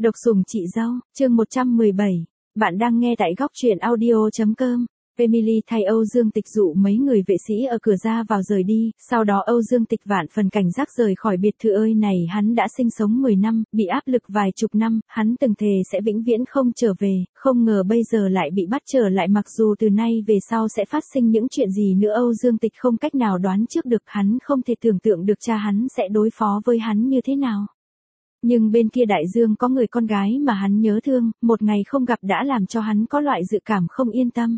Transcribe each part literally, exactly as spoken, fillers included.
Độc sủng chị dâu, chương một trăm mười bảy. Bạn đang nghe tại góc truyện audio.com. Emily thay Âu Dương Tịch dụ mấy người vệ sĩ ở cửa ra vào rời đi, sau đó Âu Dương Tịch vạn phần cảnh giác rời khỏi biệt thự ơi này hắn đã sinh sống mười năm, bị áp lực vài chục năm, hắn từng thề sẽ vĩnh viễn không trở về, không ngờ bây giờ lại bị bắt trở lại mặc dù từ nay về sau sẽ phát sinh những chuyện gì nữa Âu Dương Tịch không cách nào đoán trước được hắn không thể tưởng tượng được cha hắn sẽ đối phó với hắn như thế nào. Nhưng bên kia đại dương có người con gái mà hắn nhớ thương, một ngày không gặp đã làm cho hắn có loại dự cảm không yên tâm.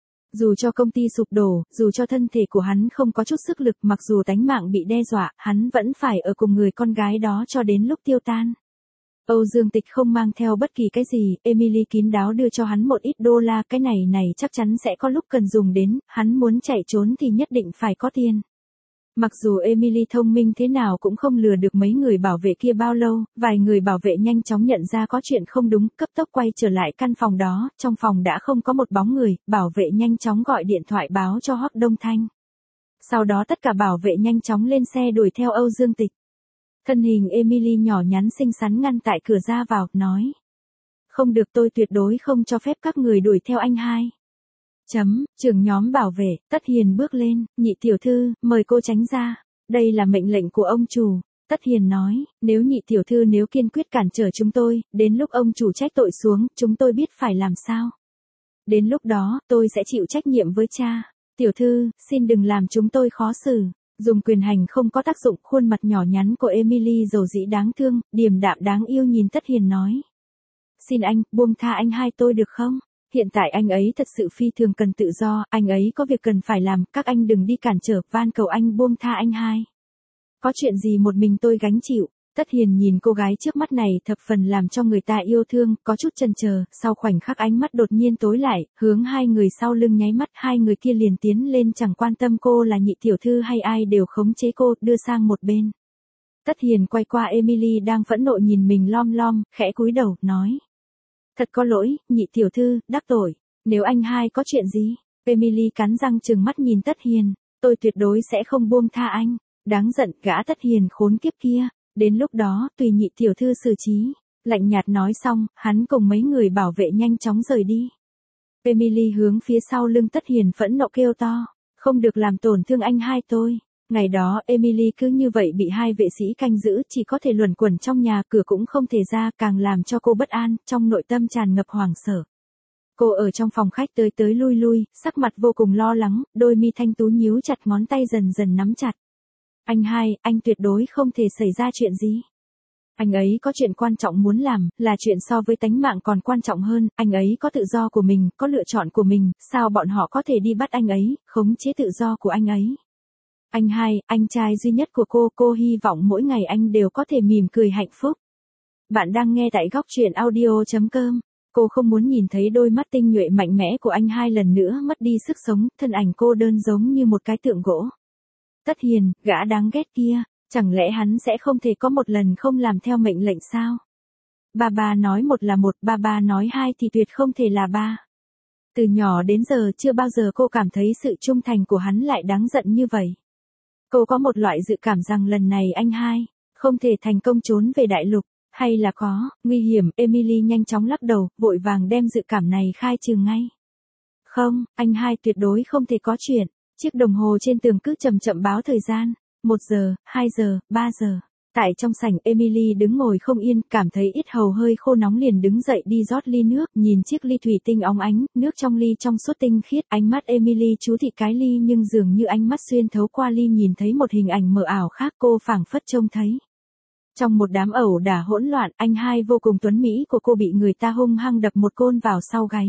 Dù cho công ty sụp đổ, dù cho thân thể của hắn không có chút sức lực mặc dù tánh mạng bị đe dọa, hắn vẫn phải ở cùng người con gái đó cho đến lúc tiêu tan. Âu Dương Tịch không mang theo bất kỳ cái gì, Emily kín đáo đưa cho hắn một ít đô la, cái này này chắc chắn sẽ có lúc cần dùng đến, hắn muốn chạy trốn thì nhất định phải có tiền. Mặc dù Emily thông minh thế nào cũng không lừa được mấy người bảo vệ kia bao lâu, vài người bảo vệ nhanh chóng nhận ra có chuyện không đúng, cấp tốc quay trở lại căn phòng đó, trong phòng đã không có một bóng người, bảo vệ nhanh chóng gọi điện thoại báo cho Hoắc Đông Thanh. Sau đó tất cả bảo vệ nhanh chóng lên xe đuổi theo Âu Dương Tịch. Thân hình Emily nhỏ nhắn xinh xắn ngăn tại cửa ra vào, nói. Không được, tôi tuyệt đối không cho phép các người đuổi theo anh hai. Chấm, trưởng nhóm bảo vệ, Tất Hiền bước lên, nhị tiểu thư, mời cô tránh ra. Đây là mệnh lệnh của ông chủ. Tất Hiền nói, nếu nhị tiểu thư nếu kiên quyết cản trở chúng tôi, đến lúc ông chủ trách tội xuống, chúng tôi biết phải làm sao. Đến lúc đó, tôi sẽ chịu trách nhiệm với cha. Tiểu thư, xin đừng làm chúng tôi khó xử. Dùng quyền hành không có tác dụng, khuôn mặt nhỏ nhắn của Emily dầu dĩ đáng thương, điềm đạm đáng yêu nhìn Tất Hiền nói. Xin anh, buông tha anh hai tôi được không? Hiện tại anh ấy thật sự phi thường cần tự do, anh ấy có việc cần phải làm, các anh đừng đi cản trở, van cầu anh buông tha anh hai. Có chuyện gì một mình tôi gánh chịu. Tất Hiền nhìn cô gái trước mắt này thập phần làm cho người ta yêu thương, có chút chần chờ, sau khoảnh khắc ánh mắt đột nhiên tối lại, hướng hai người sau lưng nháy mắt, hai người kia liền tiến lên chẳng quan tâm cô là nhị tiểu thư hay ai đều khống chế cô, đưa sang một bên. Tất Hiền quay qua Emily đang phẫn nộ nhìn mình lom lom, khẽ cúi đầu, nói. Thật có lỗi, nhị tiểu thư, đắc tội. Nếu anh hai có chuyện gì? Emily cắn răng trừng mắt nhìn Tất Hiền. Tôi tuyệt đối sẽ không buông tha anh. Đáng giận, gã Tất Hiền khốn kiếp kia. Đến lúc đó, tùy nhị tiểu thư xử trí. Lạnh nhạt nói xong, hắn cùng mấy người bảo vệ nhanh chóng rời đi. Emily hướng phía sau lưng Tất Hiền phẫn nộ kêu to. Không được làm tổn thương anh hai tôi. Ngày đó Emily cứ như vậy bị hai vệ sĩ canh giữ, chỉ có thể luẩn quẩn trong nhà, cửa cũng không thể ra, càng làm cho cô bất an, trong nội tâm tràn ngập hoảng sợ. Cô ở trong phòng khách tới tới lui lui, sắc mặt vô cùng lo lắng, đôi mi thanh tú nhíu chặt, ngón tay dần dần nắm chặt. Anh hai, anh tuyệt đối không thể xảy ra chuyện gì. Anh ấy có chuyện quan trọng muốn làm, là chuyện so với tánh mạng còn quan trọng hơn, anh ấy có tự do của mình, có lựa chọn của mình, sao bọn họ có thể đi bắt anh ấy, khống chế tự do của anh ấy. Anh hai, anh trai duy nhất của cô, cô hy vọng mỗi ngày anh đều có thể mỉm cười hạnh phúc. Bạn đang nghe tại góc truyện audio.com. Cô không muốn nhìn thấy đôi mắt tinh nhuệ mạnh mẽ của anh hai lần nữa mất đi sức sống, thân ảnh cô đơn giống như một cái tượng gỗ. Tất Hiền, gã đáng ghét kia, chẳng lẽ hắn sẽ không thể có một lần không làm theo mệnh lệnh sao? Ba ba nói một là một, ba ba nói hai thì tuyệt không thể là ba. Từ nhỏ đến giờ chưa bao giờ cô cảm thấy sự trung thành của hắn lại đáng giận như vậy. Cô có một loại dự cảm rằng lần này anh hai, không thể thành công trốn về đại lục, hay là có, nguy hiểm, Emily nhanh chóng lắc đầu, vội vàng đem dự cảm này khai trừ ngay. Không, anh hai tuyệt đối không thể có chuyện, chiếc đồng hồ trên tường cứ chậm chậm báo thời gian, một giờ, hai giờ, ba giờ. Tại trong sảnh Emily đứng ngồi không yên, cảm thấy ít hầu hơi khô nóng liền đứng dậy đi rót ly nước, nhìn chiếc ly thủy tinh óng ánh, nước trong ly trong suốt tinh khiết, ánh mắt Emily chú thị cái ly nhưng dường như ánh mắt xuyên thấu qua ly nhìn thấy một hình ảnh mờ ảo khác cô phảng phất trông thấy. Trong một đám ẩu đả hỗn loạn, anh hai vô cùng tuấn mỹ của cô bị người ta hung hăng đập một côn vào sau gáy.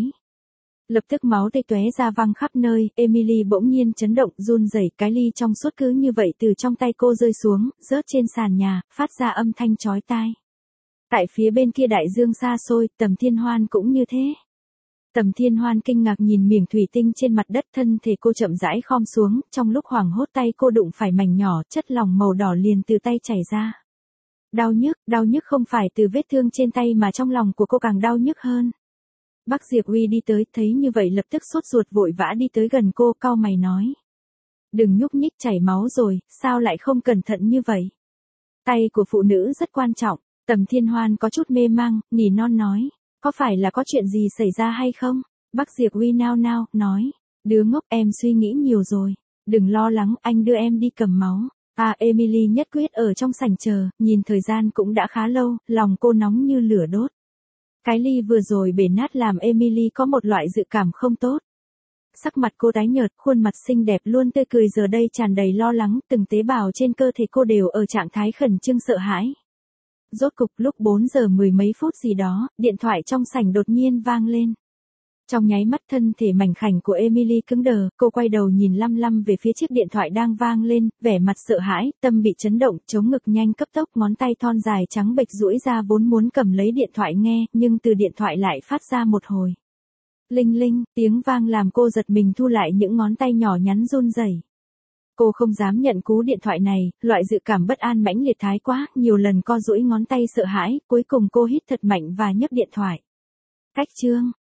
Lập tức máu tê tóe ra văng khắp nơi, Emily bỗng nhiên chấn động, run rẩy, cái ly trong suốt cứ như vậy từ trong tay cô rơi xuống, rớt trên sàn nhà, phát ra âm thanh chói tai. Tại phía bên kia đại dương xa xôi, Tầm Thiên Hoan cũng như thế. Tầm Thiên Hoan kinh ngạc nhìn miếng thủy tinh trên mặt đất, thân thể cô chậm rãi khom xuống, trong lúc hoảng hốt tay cô đụng phải mảnh nhỏ, chất lỏng màu đỏ liền từ tay chảy ra. Đau nhức, đau nhức không phải từ vết thương trên tay mà trong lòng của cô càng đau nhức hơn. Bác Diệp Uy đi tới, thấy như vậy lập tức sốt ruột vội vã đi tới gần cô, cau mày nói. Đừng nhúc nhích, chảy máu rồi, sao lại không cẩn thận như vậy? Tay của phụ nữ rất quan trọng, Tầm Thiên Hoan có chút mê mang, nỉ non nói. Có phải là có chuyện gì xảy ra hay không? Bác Diệp Uy nao nao, nói. Đứa ngốc, em suy nghĩ nhiều rồi. Đừng lo lắng, anh đưa em đi cầm máu. À, Emily nhất quyết ở trong sảnh chờ, nhìn thời gian cũng đã khá lâu, lòng cô nóng như lửa đốt. Cái ly vừa rồi bể nát làm Emily có một loại dự cảm không tốt. Sắc mặt cô tái nhợt, khuôn mặt xinh đẹp luôn tươi cười giờ đây tràn đầy lo lắng, từng tế bào trên cơ thể cô đều ở trạng thái khẩn trương sợ hãi. Rốt cục lúc bốn giờ mười mấy phút gì đó, điện thoại trong sảnh đột nhiên vang lên. Trong nháy mắt thân thể mảnh khảnh của Emily cứng đờ, cô quay đầu nhìn lăm lăm về phía chiếc điện thoại đang vang lên, vẻ mặt sợ hãi, tâm bị chấn động, chống ngực nhanh cấp tốc, ngón tay thon dài trắng bệch duỗi ra vốn muốn cầm lấy điện thoại nghe, nhưng từ điện thoại lại phát ra một hồi. Linh linh, tiếng vang làm cô giật mình thu lại những ngón tay nhỏ nhắn run rẩy. Cô không dám nhận cú điện thoại này, loại dự cảm bất an mãnh liệt thái quá, nhiều lần co duỗi ngón tay sợ hãi, cuối cùng cô hít thật mạnh và nhấc điện thoại. Cách chương